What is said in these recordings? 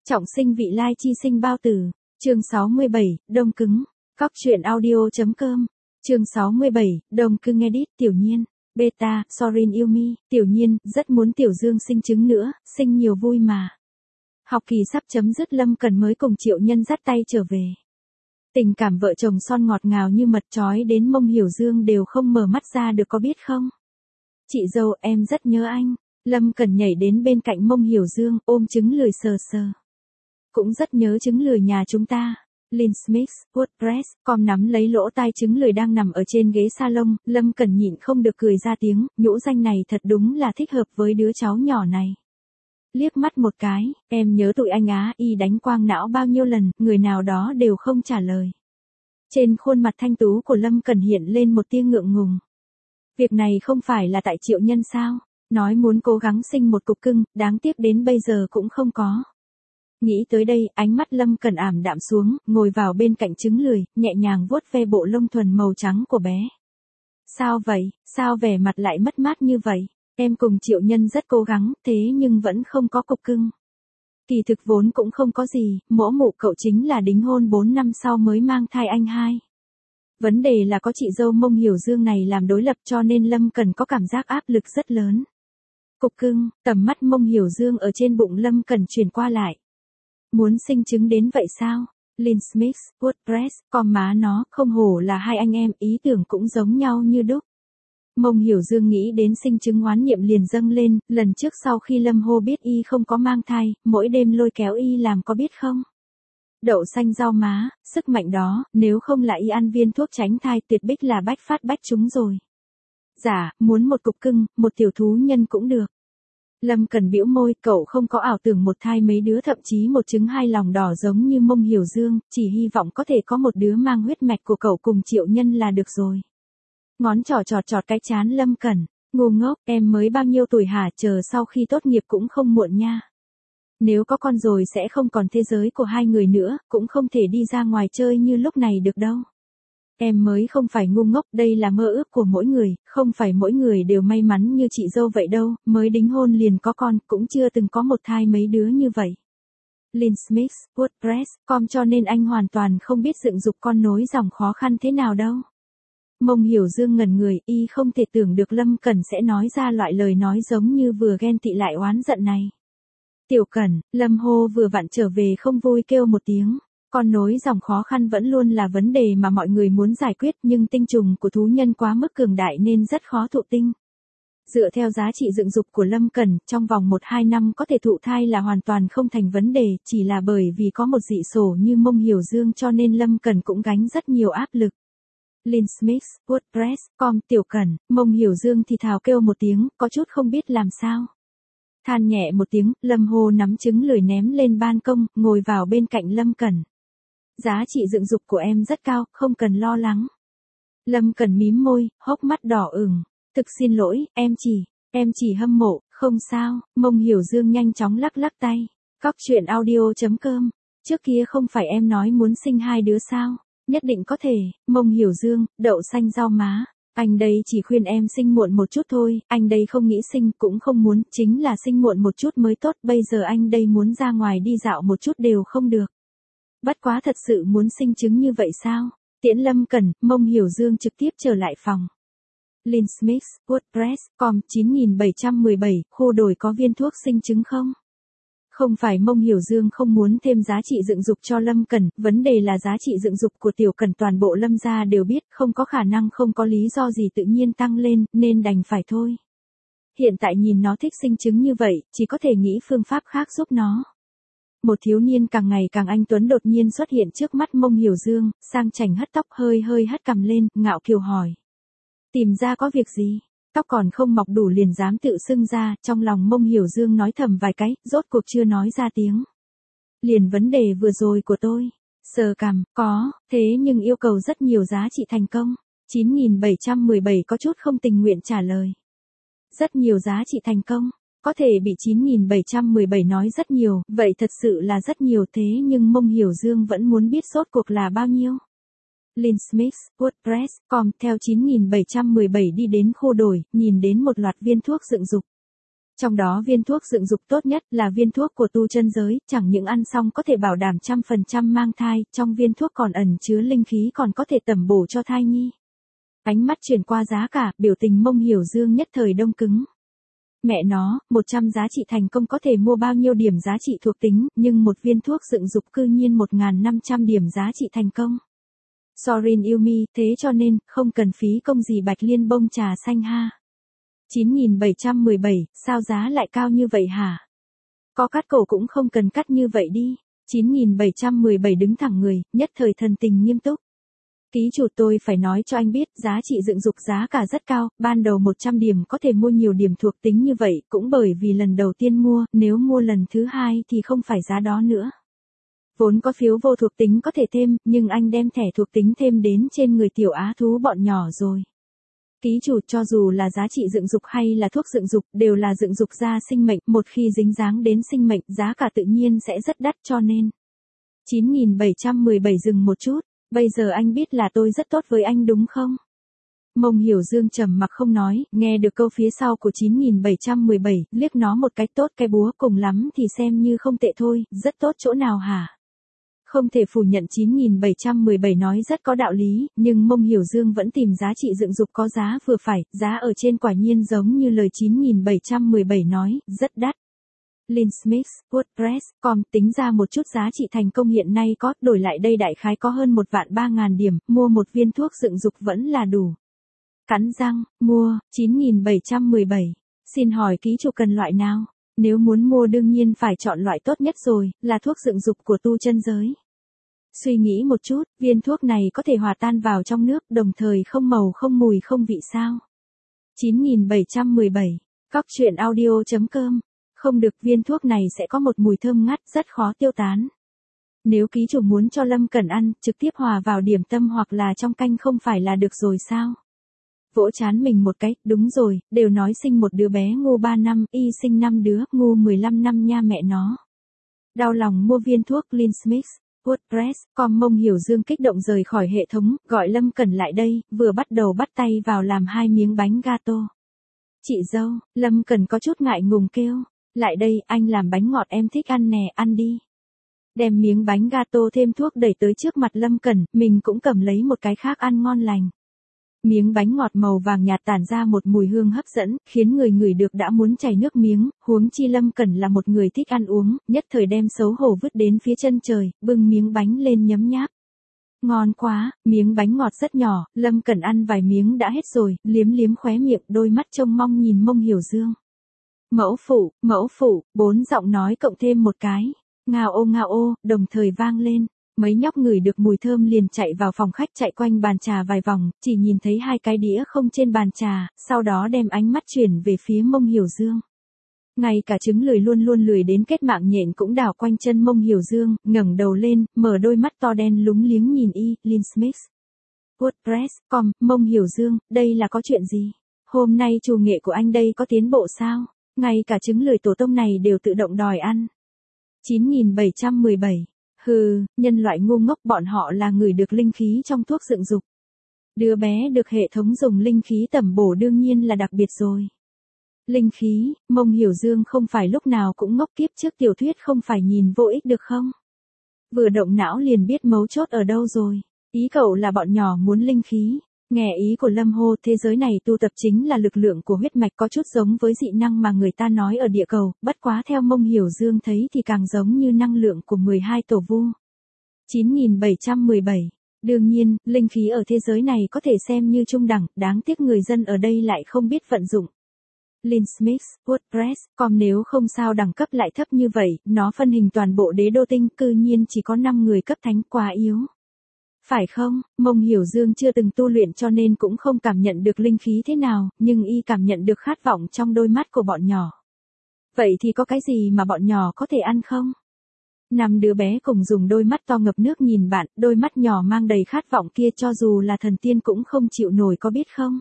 Trọng sinh vị lai chi sinh bao tử. Chương 67, đông cứng. Cóc truyện audio.com. Chương 67, đông cứng edit tiểu nhiên. Beta, Sorin yêu mi, tiểu nhiên, rất muốn tiểu dương sinh trứng nữa, sinh nhiều vui mà. Học kỳ sắp chấm dứt, Lâm Cần mới cùng Triệu Nhân dắt tay trở về. Tình cảm vợ chồng son ngọt ngào như mật, chói đến Mông Hiểu Dương đều không mở mắt ra được, có biết không? Chị dâu, em rất nhớ anh. Lâm Cần nhảy đến bên cạnh Mông Hiểu Dương, ôm trứng lười sờ sờ. Cũng rất nhớ trứng lười nhà chúng ta. Linsmith, WordPress.com nắm lấy lỗ tai trứng lười đang nằm ở trên ghế salon, Lâm Cần nhịn không được cười ra tiếng, nhũ danh này thật đúng là thích hợp với đứa cháu nhỏ này. Liếc mắt một cái, em nhớ tụi anh á, y đánh quang não bao nhiêu lần, người nào đó đều không trả lời. Trên khuôn mặt thanh tú của Lâm Cần hiện lên một tia ngượng ngùng. Việc này không phải là tại Triệu Nhân sao? Nói muốn cố gắng sinh một cục cưng, đáng tiếc đến bây giờ cũng không có. Nghĩ tới đây, ánh mắt Lâm Cần ảm đạm xuống, ngồi vào bên cạnh trứng lười, nhẹ nhàng vuốt ve bộ lông thuần màu trắng của bé. Sao vậy, sao vẻ mặt lại mất mát như vậy? Em cùng Triệu Nhân rất cố gắng, thế nhưng vẫn không có cục cưng. Kỳ thực vốn cũng không có gì, mỗ mụ cậu chính là đính hôn 4 năm sau mới mang thai anh hai. Vấn đề là có chị dâu Mông Hiểu Dương này làm đối lập, cho nên Lâm Cần có cảm giác áp lực rất lớn. Cục cưng, tầm mắt Mông Hiểu Dương ở trên bụng Lâm Cần chuyển qua lại. Muốn sinh trứng đến vậy sao? Linsmith, WordPress.com má nó, không hổ là hai anh em, ý tưởng cũng giống nhau như đúc. Mông Hiểu Dương nghĩ đến sinh trứng oán niệm liền dâng lên, lần trước sau khi Lâm Hô biết y không có mang thai, mỗi đêm lôi kéo y làm có biết không? Đậu xanh rau má, sức mạnh đó, nếu không là y ăn viên thuốc tránh thai tuyệt bích là bách phát bách trúng rồi. Dạ, muốn một cục cưng, một tiểu thú nhân cũng được. Lâm Cần bĩu môi, cậu không có ảo tưởng một thai mấy đứa, thậm chí một trứng hai lòng đỏ giống như Mông Hiểu Dương, chỉ hy vọng có thể có một đứa mang huyết mạch của cậu cùng Triệu Nhân là được rồi. Ngón trỏ chọt cái trán Lâm Cần, ngu ngốc, em mới bao nhiêu tuổi hả, chờ sau khi tốt nghiệp cũng không muộn nha. Nếu có con rồi sẽ không còn thế giới của hai người nữa, cũng không thể đi ra ngoài chơi như lúc này được đâu. Em mới không phải ngu ngốc, đây là mơ ước của mỗi người, không phải mỗi người đều may mắn như chị dâu vậy đâu, mới đính hôn liền có con, cũng chưa từng có một thai mấy đứa như vậy. Linsmith, WordPress.com cho nên anh hoàn toàn không biết dựng dục con nối dòng khó khăn thế nào đâu. Mông Hiểu Dương ngẩn người, y không thể tưởng được Lâm Cần sẽ nói ra loại lời nói giống như vừa ghen tị lại oán giận này. Tiểu Cần, Lâm Hô vừa vặn trở về không vui kêu một tiếng. Con nối dòng khó khăn vẫn luôn là vấn đề mà mọi người muốn giải quyết, nhưng tinh trùng của thú nhân quá mức cường đại nên rất khó thụ tinh. Dựa theo giá trị dựng dục của Lâm Cần, trong vòng 1-2 năm có thể thụ thai là hoàn toàn không thành vấn đề, chỉ là bởi vì có một dị sổ như Mông Hiểu Dương cho nên Lâm Cần cũng gánh rất nhiều áp lực. Linsmith, WordPress.com, Tiểu Cần, Mông Hiểu Dương thì thào kêu một tiếng, có chút không biết làm sao. Than nhẹ một tiếng, Lâm Hô nắm trứng lười ném lên ban công, ngồi vào bên cạnh Lâm Cần. Giá trị dựng dục của em rất cao, không cần lo lắng. Lâm Cần mím môi, hốc mắt đỏ ửng. Thực xin lỗi, em chỉ hâm mộ, không sao. Mông Hiểu Dương nhanh chóng lắc lắc tay. Cóc truyện audio.com. Trước kia không phải em nói muốn sinh 2 đứa sao? Nhất định có thể. Mông Hiểu Dương, đậu xanh rau má. Anh đây chỉ khuyên em sinh muộn một chút thôi, anh đây không nghĩ sinh, cũng không muốn, chính là sinh muộn một chút mới tốt, bây giờ anh đây muốn ra ngoài đi dạo một chút đều không được. Bất quá thật sự muốn sinh trứng như vậy sao? Tiễn Lâm Cần, Mông Hiểu Dương trực tiếp trở lại phòng. Linsmith, WordPress.com, 9717, khu đồi có viên thuốc sinh trứng không? Không phải Mông Hiểu Dương không muốn thêm giá trị dựng dục cho Lâm Cần, vấn đề là giá trị dựng dục của Tiểu Cần toàn bộ Lâm gia đều biết, không có khả năng không có lý do gì tự nhiên tăng lên, nên đành phải thôi. Hiện tại nhìn nó thích sinh trứng như vậy, chỉ có thể nghĩ phương pháp khác giúp nó. Một thiếu niên càng ngày càng anh tuấn đột nhiên xuất hiện trước mắt Mông Hiểu Dương, sang chảnh hất tóc hơi hất cằm lên, ngạo kiều hỏi. Tìm ra có việc gì? Tóc còn không mọc đủ liền dám tự xưng ra, trong lòng Mông Hiểu Dương nói thầm vài cái, rốt cuộc chưa nói ra tiếng. Liền vấn đề vừa rồi của tôi. Sờ cằm, có, thế nhưng yêu cầu rất nhiều giá trị thành công. 9717 có chút không tình nguyện trả lời. Rất nhiều giá trị thành công. Có thể bị 9717 nói rất nhiều, vậy thật sự là rất nhiều, thế nhưng Mông Hiểu Dương vẫn muốn biết rốt cuộc là bao nhiêu. Linsmith, WordPress.com, theo 9717 đi đến khu đồi, nhìn đến một loạt viên thuốc dựng dục. Trong đó viên thuốc dựng dục tốt nhất là viên thuốc của tu chân giới, chẳng những ăn xong có thể bảo đảm 100% mang thai, trong viên thuốc còn ẩn chứa linh khí còn có thể tẩm bổ cho thai nhi. Ánh mắt chuyển qua giá cả, biểu tình Mông Hiểu Dương nhất thời đông cứng. Mẹ nó, 100 giá trị thành công có thể mua bao nhiêu điểm giá trị thuộc tính, nhưng một viên thuốc dựng dục cư nhiên 1.500 điểm giá trị thành công. Sorin Yumi, thế cho nên, không cần phí công gì Bạch Liên bông trà xanh ha. 9.717, sao giá lại cao như vậy hả? Có cắt cổ cũng không cần cắt như vậy đi. 9.717 đứng thẳng người, nhất thời thần tình nghiêm túc. Ký chủ tôi phải nói cho anh biết, giá trị dựng dục giá cả rất cao, ban đầu 100 điểm có thể mua nhiều điểm thuộc tính như vậy, cũng bởi vì lần đầu tiên mua, nếu mua lần thứ hai thì không phải giá đó nữa. Vốn có phiếu vô thuộc tính có thể thêm, nhưng anh đem thẻ thuộc tính thêm đến trên người tiểu á thú bọn nhỏ rồi. Ký chủ cho dù là giá trị dựng dục hay là thuốc dựng dục, đều là dựng dục ra sinh mệnh, một khi dính dáng đến sinh mệnh, giá cả tự nhiên sẽ rất đắt cho nên. 9.717 dừng một chút, bây giờ anh biết là tôi rất tốt với anh đúng không? Mông Hiểu Dương trầm mặc không nói, nghe được câu phía sau của 9.717, liếc nó một cái tốt cái búa cùng lắm thì xem như không tệ thôi, rất tốt chỗ nào hả? Không thể phủ nhận 9.717 nói rất có đạo lý, nhưng Mông Hiểu Dương vẫn tìm giá trị dựng dục có giá vừa phải, giá ở trên quả nhiên giống như lời 9.717 nói, rất đắt. Linsmith, WordPress.com tính ra một chút giá trị thành công hiện nay có, đổi lại đây đại khái có hơn 1.300.000 điểm, mua một viên thuốc dựng dục vẫn là đủ. Cắn răng, mua, 9.717. Xin hỏi ký chủ cần loại nào? Nếu muốn mua đương nhiên phải chọn loại tốt nhất rồi, là thuốc dựng dục của tu chân giới. Suy nghĩ một chút, viên thuốc này có thể hòa tan vào trong nước, đồng thời không màu không mùi không vị sao? 9.717. Cóc truyện audio.com. Không được, viên thuốc này sẽ có một mùi thơm ngắt rất khó tiêu tán. Nếu ký chủ muốn cho Lâm Cẩn ăn, trực tiếp hòa vào điểm tâm hoặc là trong canh không phải là được rồi sao? Vỗ chán mình một cái, đúng rồi, đều nói sinh một đứa bé ngu 3 năm, y sinh 5 đứa, ngu 15 năm nha mẹ nó. Đau lòng mua viên thuốc Linsmith, WordPress.com. Mông Hiểu Dương kích động rời khỏi hệ thống, gọi Lâm Cẩn lại đây, vừa bắt đầu bắt tay vào làm 2 miếng bánh gato. Chị dâu, Lâm Cẩn có chút ngại ngùng kêu, lại đây, anh làm bánh ngọt em thích ăn nè, ăn đi. Đem miếng bánh gato thêm thuốc đẩy tới trước mặt Lâm Cẩn, mình cũng cầm lấy một cái khác ăn ngon lành. Miếng bánh ngọt màu vàng nhạt tản ra một mùi hương hấp dẫn, khiến người ngửi được đã muốn chảy nước miếng, huống chi Lâm Cẩn là một người thích ăn uống, nhất thời đem xấu hổ vứt đến phía chân trời, bưng miếng bánh lên nhấm nháp. Ngon quá, miếng bánh ngọt rất nhỏ, Lâm Cẩn ăn vài miếng đã hết rồi, liếm liếm khóe miệng, đôi mắt trông mong nhìn Mông Hiểu Dương. Mẫu phụ, 4 giọng nói cộng thêm một cái. Ngao ô, đồng thời vang lên. Mấy nhóc ngửi được mùi thơm liền chạy vào phòng khách chạy quanh bàn trà vài vòng, chỉ nhìn thấy 2 cái đĩa không trên bàn trà, sau đó đem ánh mắt chuyển về phía Mông Hiểu Dương. Ngay cả trứng lười luôn lười đến kết mạng nhện cũng đảo quanh chân Mông Hiểu Dương, ngẩng đầu lên, mở đôi mắt to đen lúng liếng nhìn Linsmith. WordPress.com, Mông Hiểu Dương, đây là có chuyện gì? Hôm nay chủ nghệ của anh đây có tiến bộ sao? Ngay cả trứng lười tổ tông này đều tự động đòi ăn. 9.717. Hừ, nhân loại ngu ngốc, bọn họ là người được linh khí trong thuốc dựng dục. Đứa bé được hệ thống dùng linh khí tẩm bổ đương nhiên là đặc biệt rồi. Linh khí, Mông Hiểu Dương không phải lúc nào cũng ngốc, kiếp trước tiểu thuyết không phải nhìn vô ích được không? Vừa động não liền biết mấu chốt ở đâu rồi. Ý cậu là bọn nhỏ muốn linh khí. Nghe ý của Lâm Hô, thế giới này tu tập chính là lực lượng của huyết mạch, có chút giống với dị năng mà người ta nói ở địa cầu, bất quá theo Mông Hiểu Dương thấy thì càng giống như năng lượng của 12 tổ vu. 9.717. Đương nhiên, linh khí ở thế giới này có thể xem như trung đẳng, đáng tiếc người dân ở đây lại không biết vận dụng. Linsmith, WordPress.com nếu không sao đẳng cấp lại thấp như vậy, nó phân hình toàn bộ đế đô tinh, cư nhiên chỉ có 5 người cấp thánh, quá yếu. Phải không, Mông Hiểu Dương chưa từng tu luyện cho nên cũng không cảm nhận được linh khí thế nào, nhưng y cảm nhận được khát vọng trong đôi mắt của bọn nhỏ. Vậy thì có cái gì mà bọn nhỏ có thể ăn không? 5 đứa bé cùng dùng đôi mắt to ngập nước nhìn bạn, đôi mắt nhỏ mang đầy khát vọng kia cho dù là thần tiên cũng không chịu nổi có biết không?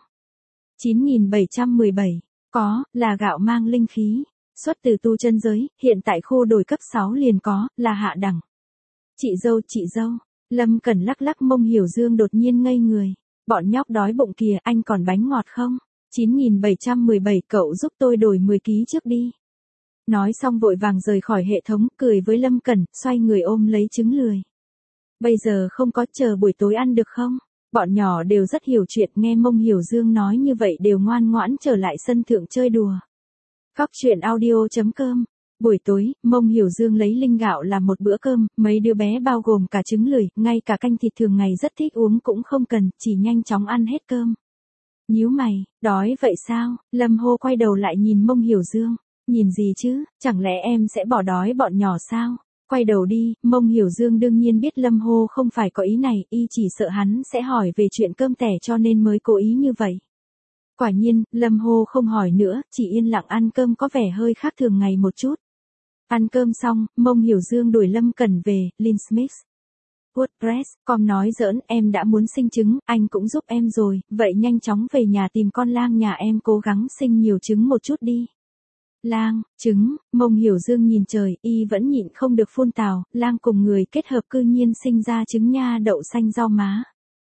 9.717. Có, là gạo mang linh khí. Xuất từ tu chân giới, hiện tại khu đồi cấp 6 liền có, là hạ đẳng. Chị dâu. Lâm Cẩn lắc lắc Mông Hiểu Dương đột nhiên ngây người. Bọn nhóc đói bụng kìa, anh còn bánh ngọt không? 9717 cậu giúp tôi đổi 10 ký trước đi. Nói xong vội vàng rời khỏi hệ thống, cười với Lâm Cẩn, xoay người ôm lấy trứng lười. Bây giờ không có, chờ buổi tối ăn được không? Bọn nhỏ đều rất hiểu chuyện, nghe Mông Hiểu Dương nói như vậy đều ngoan ngoãn trở lại sân thượng chơi đùa. Cóc truyện audio.com. Buổi tối, Mông Hiểu Dương lấy linh gạo làm một bữa cơm, mấy đứa bé bao gồm cả trứng lười, ngay cả canh thịt thường ngày rất thích uống cũng không cần, chỉ nhanh chóng ăn hết cơm. Nhíu mày, đói vậy sao? Lâm Hô quay đầu lại nhìn Mông Hiểu Dương. Nhìn gì chứ, chẳng lẽ em sẽ bỏ đói bọn nhỏ sao? Quay đầu đi, Mông Hiểu Dương đương nhiên biết Lâm Hô không phải có ý này, y chỉ sợ hắn sẽ hỏi về chuyện cơm tẻ cho nên mới cố ý như vậy. Quả nhiên, Lâm Hô không hỏi nữa, chỉ yên lặng ăn cơm có vẻ hơi khác thường ngày một chút. Ăn cơm xong, Mông Hiểu Dương đuổi Lâm Cẩn về, Linsmith. WordPress.com nói giỡn, em đã muốn sinh trứng, anh cũng giúp em rồi, vậy nhanh chóng về nhà tìm con lang nhà em cố gắng sinh nhiều trứng một chút đi. Lang, trứng, Mông Hiểu Dương nhìn trời, y vẫn nhịn không được phun tào, lang cùng người kết hợp cư nhiên sinh ra trứng nha đậu xanh rau má.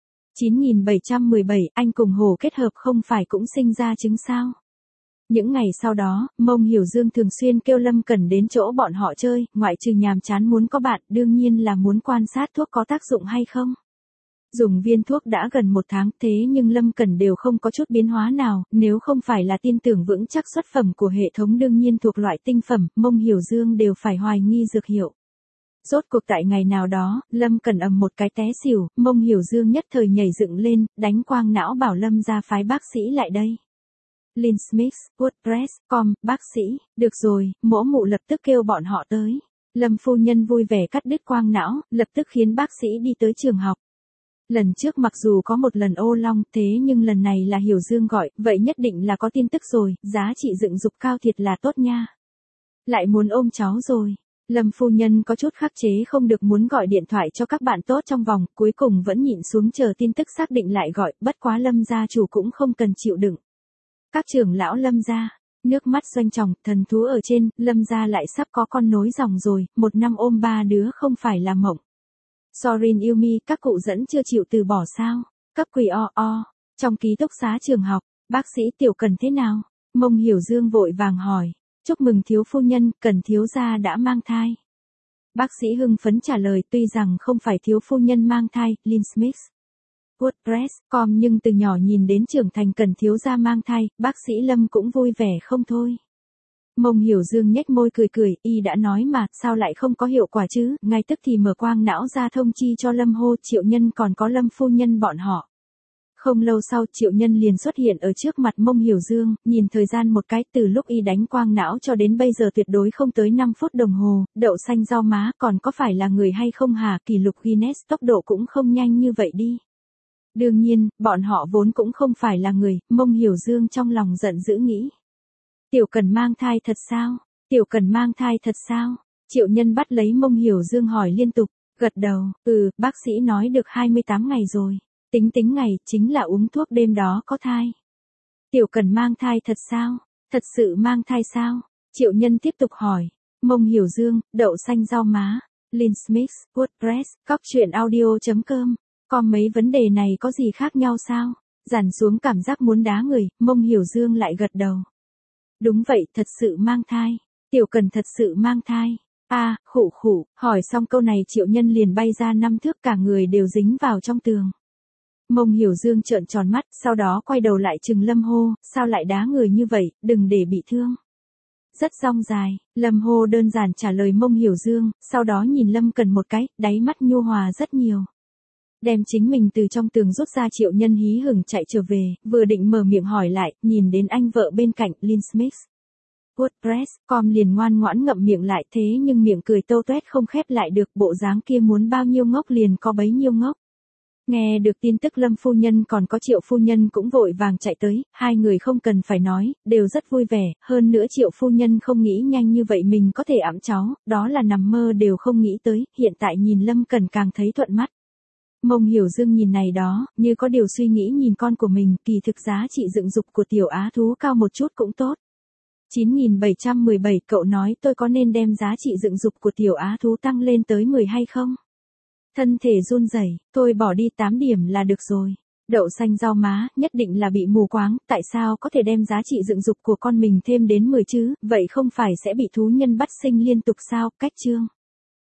9717, anh cùng hổ kết hợp không phải cũng sinh ra trứng sao? Những ngày sau đó, Mông Hiểu Dương thường xuyên kêu Lâm Cẩn đến chỗ bọn họ chơi, ngoại trừ nhàm chán muốn có bạn, đương nhiên là muốn quan sát thuốc có tác dụng hay không. Dùng viên thuốc đã gần 1 tháng, thế nhưng Lâm Cẩn đều không có chút biến hóa nào, nếu không phải là tin tưởng vững chắc xuất phẩm của hệ thống đương nhiên thuộc loại tinh phẩm, Mông Hiểu Dương đều phải hoài nghi dược hiệu. Rốt cuộc tại ngày nào đó, Lâm Cẩn ầm một cái té xỉu, Mông Hiểu Dương nhất thời nhảy dựng lên, đánh quang não bảo Lâm ra phái bác sĩ lại đây. Linsmith, WordPress.com, bác sĩ, được rồi, mỗ mụ lập tức kêu bọn họ tới. Lâm phu nhân vui vẻ cắt đứt quang não, lập tức khiến bác sĩ đi tới trường học. Lần trước mặc dù có một lần ô long, thế nhưng lần này là Hiểu Dương gọi, vậy nhất định là có tin tức rồi, giá trị dựng dục cao thiệt là tốt nha. Lại muốn ôm cháu rồi. Lâm phu nhân có chút khắc chế không được muốn gọi điện thoại cho các bạn tốt trong vòng, cuối cùng vẫn nhịn xuống chờ tin tức xác định lại gọi, bất quá Lâm gia chủ cũng không cần chịu đựng. Các trưởng lão Lâm gia, nước mắt doanh tròng, thần thú ở trên, Lâm gia lại sắp có con nối dòng rồi, 1 năm ôm 3 đứa không phải là mộng. Sorin Yumi, các cụ dẫn chưa chịu từ bỏ sao? Cấp quỳ o. Trong ký túc xá trường học, bác sĩ Tiểu Cần thế nào? Mông Hiểu Dương vội vàng hỏi. Chúc mừng thiếu phu nhân, Cần thiếu gia đã mang thai. Bác sĩ hưng phấn trả lời, tuy rằng không phải thiếu phu nhân mang thai, Linsmith. WordPress.com nhưng từ nhỏ nhìn đến trưởng thành Cần thiếu gia mang thai, bác sĩ Lâm cũng vui vẻ không thôi. Mông Hiểu Dương nhếch môi cười, y đã nói mà, sao lại không có hiệu quả chứ, ngay tức thì mở quang não ra thông chi cho Lâm Hô, Triệu Nhân còn có Lâm phu nhân bọn họ. Không lâu sau Triệu Nhân liền xuất hiện ở trước mặt Mông Hiểu Dương, nhìn thời gian một cái, từ lúc y đánh quang não cho đến bây giờ tuyệt đối không tới 5 phút đồng hồ, đậu xanh rau má còn có phải là người hay không hả, kỷ lục Guinness tốc độ cũng không nhanh như vậy đi. Đương nhiên, bọn họ vốn cũng không phải là người, Mông Hiểu Dương trong lòng giận dữ nghĩ. Tiểu Cần mang thai thật sao? Tiểu Cần mang thai thật sao? Triệu Nhân bắt lấy Mông Hiểu Dương hỏi liên tục, gật đầu, bác sĩ nói được 28 ngày rồi. Tính ngày, chính là uống thuốc đêm đó có thai. Tiểu Cần mang thai thật sao? Thật sự mang thai sao? Triệu Nhân tiếp tục hỏi. Mông Hiểu Dương, đậu xanh rau má. Linsmith, WordPress, cóc truyện audio.com. Có mấy vấn đề này có gì khác nhau sao? Dàn xuống cảm giác muốn đá người, Mông Hiểu Dương lại gật đầu. Đúng vậy, thật sự mang thai. Tiểu Cần thật sự mang thai. Khụ, hỏi xong câu này Triệu Nhân liền bay ra 5 thước cả người đều dính vào trong tường. Mông Hiểu Dương trợn tròn mắt, sau đó quay đầu lại trừng Lâm Hô, sao lại đá người như vậy, đừng để bị thương. Rất rong dài, Lâm Hô đơn giản trả lời Mông Hiểu Dương, sau đó nhìn Lâm Cần một cái, đáy mắt nhu hòa rất nhiều. Đem chính mình từ trong tường rút ra Triệu Nhân hí hửng chạy trở về, vừa định mở miệng hỏi lại, nhìn đến anh vợ bên cạnh, Linsmith. WordPress.com liền ngoan ngoãn ngậm miệng lại thế nhưng miệng cười tâu tuét không khép lại được, bộ dáng kia muốn bao nhiêu ngốc liền có bấy nhiêu ngốc. Nghe được tin tức Lâm phu nhân còn có Triệu phu nhân cũng vội vàng chạy tới, hai người không cần phải nói, đều rất vui vẻ, hơn nữa Triệu phu nhân không nghĩ nhanh như vậy mình có thể ẵm cháu, đó là nằm mơ đều không nghĩ tới, hiện tại nhìn Lâm Cần càng thấy thuận mắt. Mông Hiểu Dương nhìn này đó, như có điều suy nghĩ nhìn con của mình, kỳ thực giá trị dựng dục của tiểu á thú cao một chút cũng tốt. 9717 cậu nói tôi có nên đem giá trị dựng dục của tiểu á thú tăng lên tới 10 hay không? Thân thể run rẩy, tôi bỏ đi 8 điểm là được rồi. Đậu xanh rau má, nhất định là bị mù quáng, tại sao có thể đem giá trị dựng dục của con mình thêm đến 10 chứ, vậy không phải sẽ bị thú nhân bắt sinh liên tục sao, cách chương.